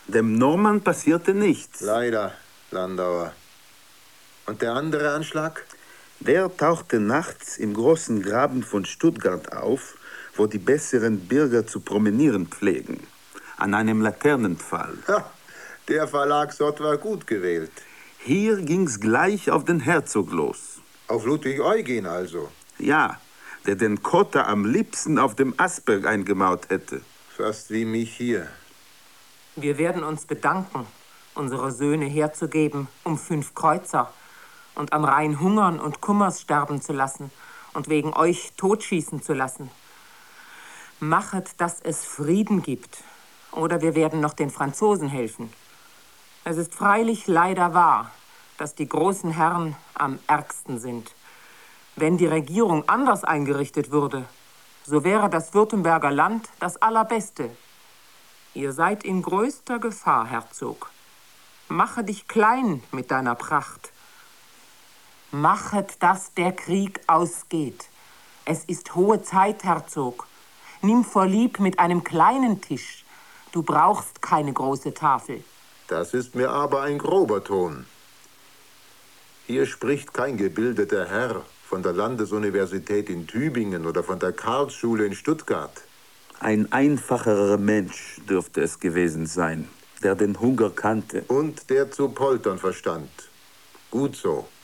Dem Norman passierte nichts. Leider, Landauer. Und der andere Anschlag? Der tauchte nachts im großen Graben von Stuttgart auf, wo die besseren Bürger zu promenieren pflegen. An einem Laternenpfahl. Ha, der Verlagsort war gut gewählt. Hier ging's gleich auf den Herzog los. Auf Ludwig Eugen also? Ja, der den Kotter am liebsten auf dem Asperg eingemauert hätte. Fast wie mich hier. Wir werden uns bedanken, unsere Söhne herzugeben, 5 Kreuzer und am Rhein hungern und Kummers sterben zu lassen und wegen euch totschießen zu lassen. Machet, dass es Frieden gibt, oder wir werden noch den Franzosen helfen. Es ist freilich leider wahr, dass die großen Herren am ärgsten sind. Wenn die Regierung anders eingerichtet würde, so wäre das Württemberger Land das Allerbeste. Ihr seid in größter Gefahr, Herzog. Mache dich klein mit deiner Pracht. Machet, dass der Krieg ausgeht. Es ist hohe Zeit, Herzog. Nimm Vorlieb mit einem kleinen Tisch. Du brauchst keine große Tafel. Das ist mir aber ein grober Ton. Hier spricht kein gebildeter Herr von der Landesuniversität in Tübingen oder von der Karlsschule in Stuttgart. Ein einfacherer Mensch dürfte es gewesen sein, der den Hunger kannte. Und der zu poltern verstand. Gut so.